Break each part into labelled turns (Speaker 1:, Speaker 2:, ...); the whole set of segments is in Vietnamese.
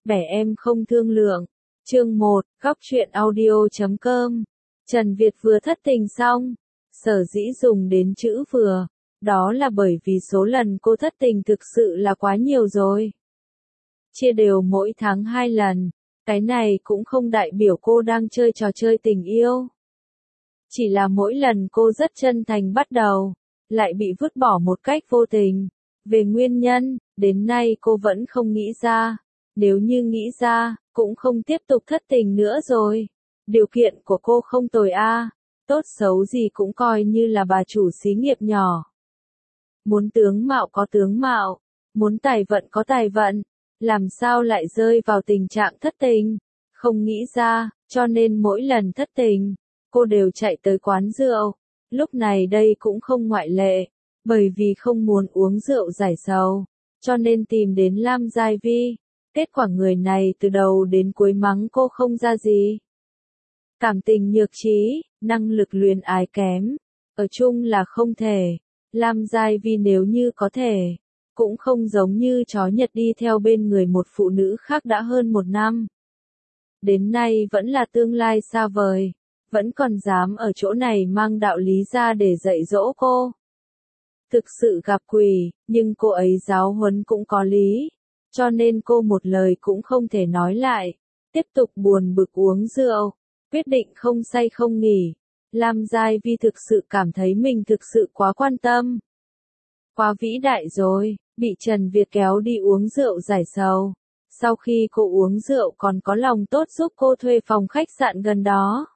Speaker 1: Bẻ em không thương lượng. Chương 1, Góc truyện audio.com. Trần Việt vừa thất tình xong. Sở dĩ dùng đến chữ vừa. Đó là bởi vì số lần cô thất tình thực sự là quá nhiều rồi. Chia đều mỗi tháng 2 lần. Cái này cũng không đại biểu cô đang chơi trò chơi tình yêu. Chỉ là mỗi lần cô rất chân thành bắt đầu, lại bị vứt bỏ một cách vô tình. Về nguyên nhân, đến nay cô vẫn không nghĩ ra. Nếu như nghĩ ra, cũng không tiếp tục thất tình nữa rồi. Điều kiện của cô không tồi a, tốt xấu gì cũng coi như là bà chủ xí nghiệp nhỏ. Muốn tướng mạo có tướng mạo, muốn tài vận có tài vận, làm sao lại rơi vào tình trạng thất tình? Không nghĩ ra, cho nên mỗi lần thất tình, cô đều chạy tới quán rượu. Lúc này đây cũng không ngoại lệ, bởi vì không muốn uống rượu giải sầu, cho nên tìm đến Lam Giai Vi. Kết quả người này từ đầu đến cuối mắng cô không ra gì. Cảm tình nhược trí, năng lực luyến ái kém, ở chung là không thể. Lam Giai Vi nếu như có thể, cũng không giống như chó Nhật đi theo bên người một phụ nữ khác đã hơn 1 năm. Đến nay vẫn là tương lai xa vời, vẫn còn dám ở chỗ này mang đạo lý ra để dạy dỗ cô. Thực sự gặp quỷ, nhưng cô ấy giáo huấn cũng có lý, cho nên cô một lời cũng không thể nói lại, tiếp tục buồn bực uống rượu, quyết định không say không nghỉ. Lam Giai Vi thực sự cảm thấy mình thực sự quá quan tâm. Quá vĩ đại rồi, bị Trần Việt kéo đi uống rượu giải sầu. Sau khi cô uống rượu còn có lòng tốt giúp cô thuê phòng khách sạn gần đó.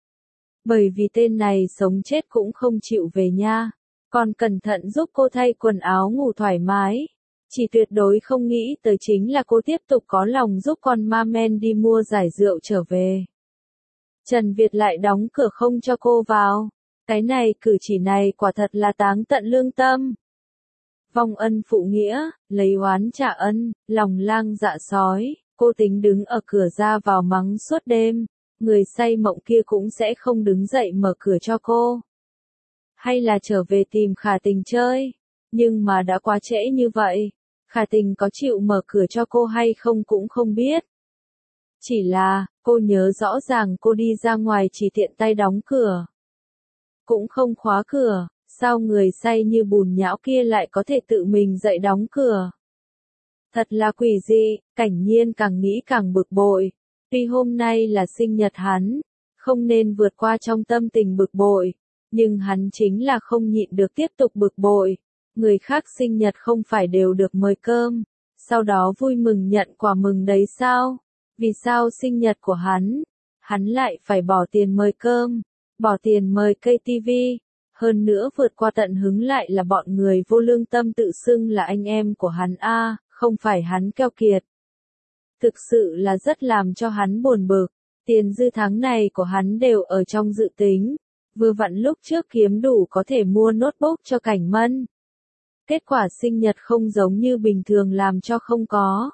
Speaker 1: Bởi vì tên này sống chết cũng không chịu về nha, còn cẩn thận giúp cô thay quần áo ngủ thoải mái. Chỉ tuyệt đối không nghĩ tới chính là cô tiếp tục có lòng giúp con ma men đi mua giải rượu trở về. Trần Việt lại đóng cửa không cho cô vào. Cái này cử chỉ này quả thật là táng tận lương tâm. Vong ân phụ nghĩa, lấy oán trả ân, lòng lang dạ sói, cô tính đứng ở cửa ra vào mắng suốt đêm, người say mộng kia cũng sẽ không đứng dậy mở cửa cho cô. Hay là trở về tìm Khả Tình chơi, nhưng mà đã quá trễ như vậy, Khả Tình có chịu mở cửa cho cô hay không cũng không biết. Chỉ là, cô nhớ rõ ràng cô đi ra ngoài chỉ tiện tay đóng cửa. Cũng không khóa cửa. Sao người say như bùn nhão kia lại có thể tự mình dậy đóng cửa? Thật là quỷ dị, Cảnh Nhiên càng nghĩ càng bực bội. Tuy hôm nay là sinh nhật hắn, không nên vượt qua trong tâm tình bực bội, nhưng hắn chính là không nhịn được tiếp tục bực bội. Người khác sinh nhật không phải đều được mời cơm, sau đó vui mừng nhận quà mừng đấy sao? Vì sao sinh nhật của hắn lại phải bỏ tiền mời cơm, bỏ tiền mời cây tivi? Hơn nữa vượt qua tận hứng lại là bọn người vô lương tâm tự xưng là anh em của hắn a, không phải hắn keo kiệt. Thực sự là rất làm cho hắn buồn bực, tiền dư tháng này của hắn đều ở trong dự tính, vừa vặn lúc trước kiếm đủ có thể mua notebook cho Cảnh Mân. Kết quả sinh nhật không giống như bình thường làm cho không có.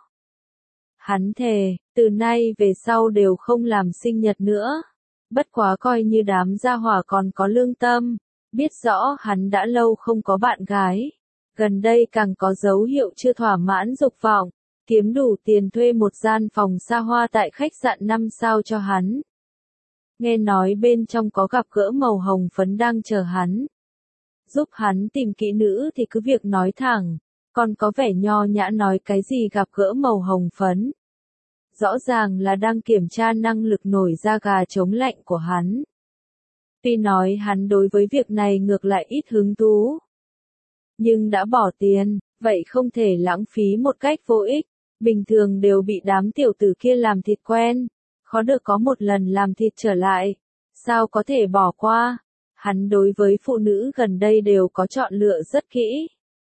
Speaker 1: Hắn thề, từ nay về sau đều không làm sinh nhật nữa. Bất quá coi như đám gia hỏa còn có lương tâm. Biết rõ hắn đã lâu không có bạn gái, gần đây càng có dấu hiệu chưa thỏa mãn dục vọng, kiếm đủ tiền thuê một gian phòng xa hoa tại khách sạn 5 sao cho hắn. Nghe nói bên trong có gặp gỡ màu hồng phấn đang chờ hắn. Giúp hắn tìm kỹ nữ thì cứ việc nói thẳng, còn có vẻ nho nhã nói cái gì gặp gỡ màu hồng phấn. Rõ ràng là đang kiểm tra năng lực nổi da gà chống lạnh của hắn. Tuy nói hắn đối với việc này ngược lại ít hứng thú, nhưng đã bỏ tiền, vậy không thể lãng phí một cách vô ích. Bình thường đều bị đám tiểu tử kia làm thịt quen, khó được có một lần làm thịt trở lại, sao có thể bỏ qua. Hắn đối với phụ nữ gần đây đều có chọn lựa rất kỹ.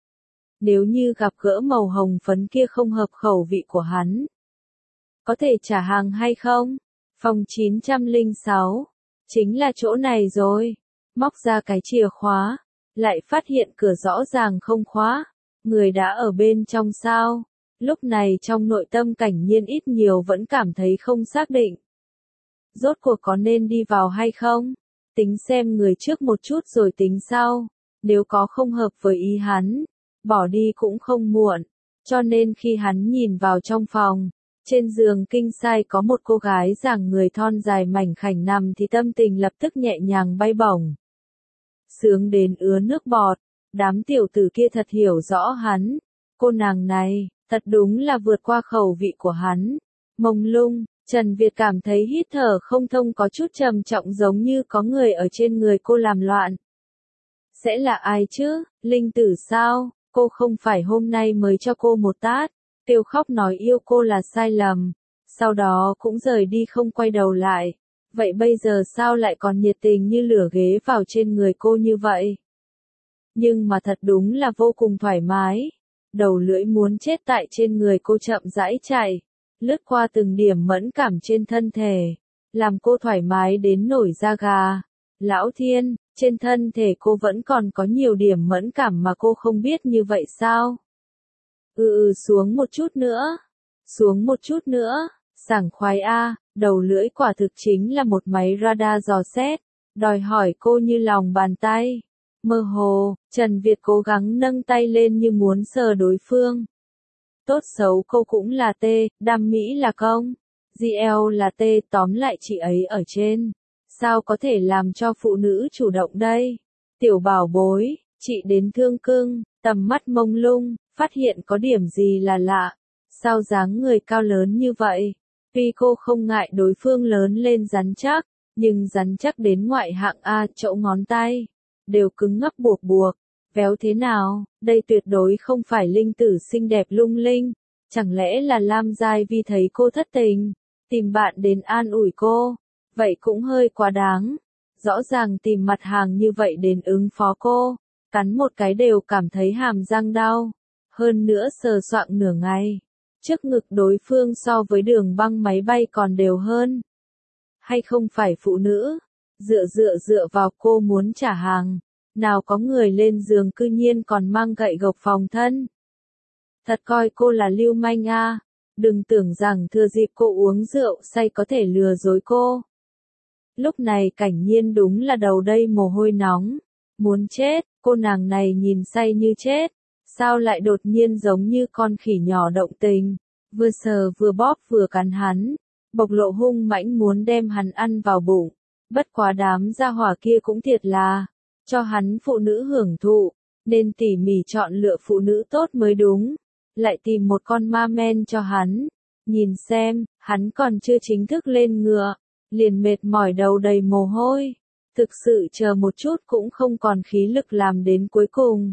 Speaker 1: Nếu như gặp gỡ màu hồng phấn kia không hợp khẩu vị của hắn, có thể trả hàng hay không? Phòng 906. Chính là chỗ này rồi. Móc ra cái chìa khóa, lại phát hiện cửa rõ ràng không khóa. Người đã ở bên trong sao? Lúc này trong nội tâm Cảnh Nhiên ít nhiều vẫn cảm thấy không xác định. Rốt cuộc có nên đi vào hay không? Tính xem người trước một chút rồi tính sau. Nếu có không hợp với ý hắn, bỏ đi cũng không muộn. Cho nên khi hắn nhìn vào trong phòng, Trên giường kinh sai có một cô gái dáng người thon dài mảnh khảnh nằm thì tâm tình lập tức nhẹ nhàng bay bổng. Sướng đến ứa nước bọt, đám tiểu tử kia thật hiểu rõ hắn. Cô nàng này, thật đúng là vượt qua khẩu vị của hắn. Mông lung, Trần Việt cảm thấy hít thở không thông có chút trầm trọng giống như có người ở trên người cô làm loạn. Sẽ là ai chứ, Linh Tử sao, cô không phải hôm nay mới cho cô một tát, kêu khóc nói yêu cô là sai lầm, sau đó cũng rời đi không quay đầu lại. Vậy bây giờ sao lại còn nhiệt tình như lửa ghé vào trên người cô như vậy? Nhưng mà thật đúng là vô cùng thoải mái. Đầu lưỡi muốn chết tại trên người cô chậm rãi chạy, lướt qua từng điểm mẫn cảm trên thân thể, làm cô thoải mái đến nổi da gà. Lão Thiên, trên thân thể cô vẫn còn có nhiều điểm mẫn cảm mà cô không biết như vậy sao? Xuống một chút nữa, xuống một chút nữa, sảng khoái a, đầu lưỡi quả thực chính là một máy radar dò xét, đòi hỏi cô như lòng bàn tay. Mơ hồ, Trần Việt cố gắng nâng tay lên như muốn sờ đối phương. Tốt xấu cô cũng là T, đam mỹ là công, GL là T, tóm lại chị ấy ở trên. Sao có thể làm cho phụ nữ chủ động đây? Tiểu bảo bối, chị đến thương cưng, tầm mắt mông lung, phát hiện có điểm gì là lạ. Sao dáng người cao lớn như vậy? Tuy cô không ngại đối phương lớn lên rắn chắc, nhưng rắn chắc đến ngoại hạng A, chỗ ngón tay đều cứng ngắc buộc buộc, véo thế nào, đây tuyệt đối không phải Linh Tử xinh đẹp lung linh, chẳng lẽ là Lam Giai Vi thấy cô thất tình, tìm bạn đến an ủi cô, vậy cũng hơi quá đáng, rõ ràng tìm mặt hàng như vậy đến ứng phó cô, cắn một cái đều cảm thấy hàm răng đau, hơn nữa sờ soạng nửa ngày, trước ngực đối phương so với đường băng máy bay còn đều hơn. Hay không phải phụ nữ? Dựa vào cô muốn trả hàng, nào có người lên giường cư nhiên còn mang gậy gộc phòng thân. Thật coi cô là lưu manh a, đừng tưởng rằng thừa dịp cô uống rượu say có thể lừa dối cô. Lúc này Cảnh Nhiên đúng là đầu đầy mồ hôi nóng, muốn chết, cô nàng này nhìn say như chết, sao lại đột nhiên giống như con khỉ nhỏ động tình, vừa sờ vừa bóp vừa cắn hắn, bộc lộ hung mãnh muốn đem hắn ăn vào bụng. Bất quá đám gia hỏa kia cũng thiệt là, cho hắn phụ nữ hưởng thụ, nên tỉ mỉ chọn lựa phụ nữ tốt mới đúng. Lại tìm một con ma men cho hắn. Nhìn xem, hắn còn chưa chính thức lên ngựa, liền mệt mỏi đầu đầy mồ hôi. Thực sự chờ một chút cũng không còn khí lực làm đến cuối cùng.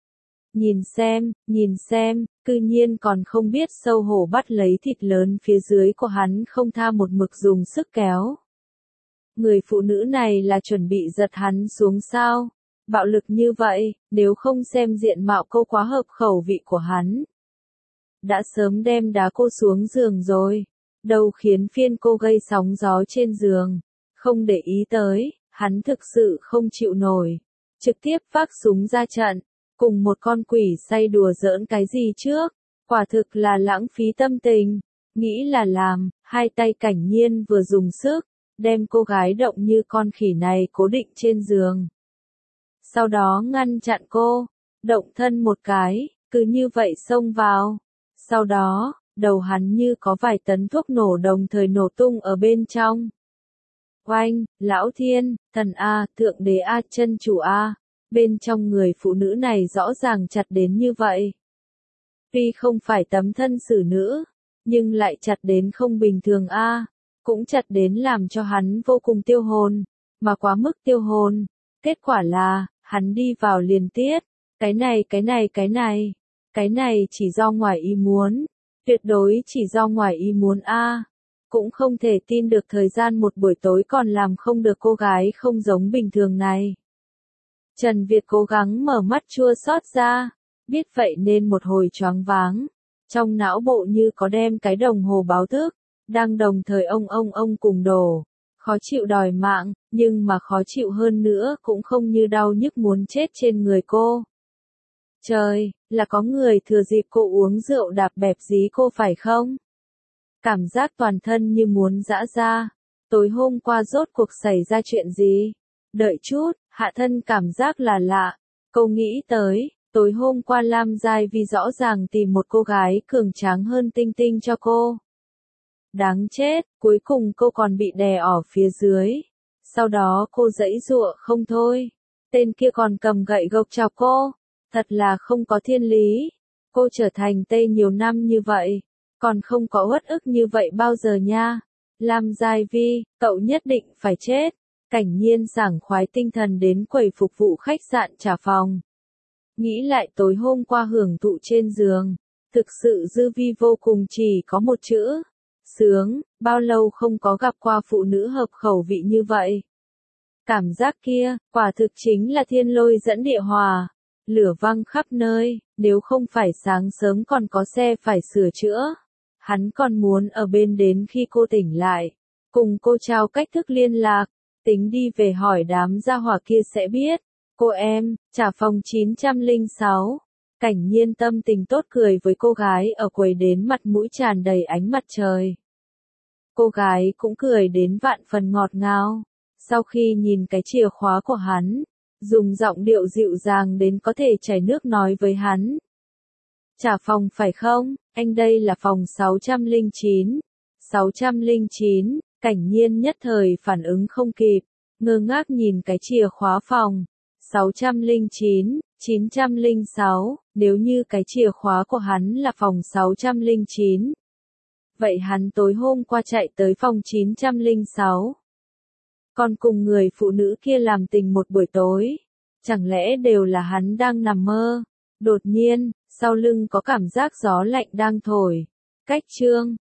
Speaker 1: Nhìn xem, cư nhiên còn không biết xấu hổ bắt lấy thịt lớn phía dưới của hắn không tha một mực dùng sức kéo. Người phụ nữ này là chuẩn bị giật hắn xuống sao? Bạo lực như vậy, nếu không xem diện mạo cô quá hợp khẩu vị của hắn. Đã sớm đem đá cô xuống giường rồi. Đâu khiến phiên cô gây sóng gió trên giường. Không để ý tới, hắn thực sự không chịu nổi. Trực tiếp vác súng ra trận. Cùng một con quỷ say đùa giỡn cái gì trước. Quả thực là lãng phí tâm tình. Nghĩ là làm, hai tay Cảnh Nhiên vừa dùng sức. Đem cô gái động như con khỉ này cố định trên giường. Sau đó ngăn chặn cô, động thân một cái, cứ như vậy xông vào. Sau đó, đầu hắn như có vài tấn thuốc nổ đồng thời nổ tung ở bên trong. Oanh, Lão Thiên, Thần A, Thượng Đế A, Chân Chủ A, bên trong người phụ nữ này rõ ràng chặt đến như vậy. Tuy không phải tấm thân xử nữ, nhưng lại chặt đến không bình thường A. Cũng chặt đến làm cho hắn vô cùng tiêu hồn, mà quá mức tiêu hồn. Kết quả là, hắn đi vào liền tiết, cái này chỉ do ngoài ý muốn, tuyệt đối chỉ do ngoài ý muốn a. Cũng không thể tin được thời gian một buổi tối còn làm không được cô gái không giống bình thường này. Trần Việt cố gắng mở mắt chua xót ra, biết vậy nên một hồi choáng váng, trong não bộ như có đem cái đồng hồ báo thức. Đang đồng thời ông cùng đổ, khó chịu đòi mạng, nhưng mà khó chịu hơn nữa cũng không như đau nhức muốn chết trên người cô. Trời, là có người thừa dịp cô uống rượu đạp bẹp dí cô phải không? Cảm giác toàn thân như muốn giã ra. Tối hôm qua rốt cuộc xảy ra chuyện gì? Đợi chút, hạ thân cảm giác là lạ. Cô nghĩ tới, tối hôm qua Lam Giai Vi rõ ràng tìm một cô gái cường tráng hơn Tinh Tinh cho cô. Đáng chết, cuối cùng cô còn bị đè ở phía dưới. Sau đó cô giãy giụa không thôi. Tên kia còn cầm gậy gộc chọc cô. Thật là không có thiên lý. Cô trở thành Tây nhiều năm như vậy. Còn không có uất ức như vậy bao giờ nha. Lam Giai Vi, cậu nhất định phải chết. Cảnh Nhiên sảng khoái tinh thần đến quầy phục vụ khách sạn trả phòng. Nghĩ lại tối hôm qua hưởng thụ trên giường. Thực sự dư vi vô cùng, chỉ có một chữ. Sướng, bao lâu không có gặp qua phụ nữ hợp khẩu vị như vậy. Cảm giác kia, quả thực chính là thiên lôi dẫn địa hòa. Lửa văng khắp nơi, nếu không phải sáng sớm còn có xe phải sửa chữa. Hắn còn muốn ở bên đến khi cô tỉnh lại. Cùng cô trao cách thức liên lạc, tính đi về hỏi đám gia hỏa kia sẽ biết. Cô em, trả phòng 906. Cảnh Nhiên tâm tình tốt cười với cô gái ở quầy đến mặt mũi tràn đầy ánh mặt trời. Cô gái cũng cười đến vạn phần ngọt ngào. Sau khi nhìn cái chìa khóa của hắn, dùng giọng điệu dịu dàng đến có thể chảy nước nói với hắn. Trả phòng phải không? Anh đây là phòng 609. 609, Cảnh Nhiên nhất thời phản ứng không kịp, ngơ ngác nhìn cái chìa khóa phòng. 609, 906, nếu như cái chìa khóa của hắn là phòng 609. Vậy hắn tối hôm qua chạy tới phòng 906. Còn cùng người phụ nữ kia làm tình một buổi tối. Chẳng lẽ đều là hắn đang nằm mơ? Đột nhiên, sau lưng có cảm giác gió lạnh đang thổi. Cách chương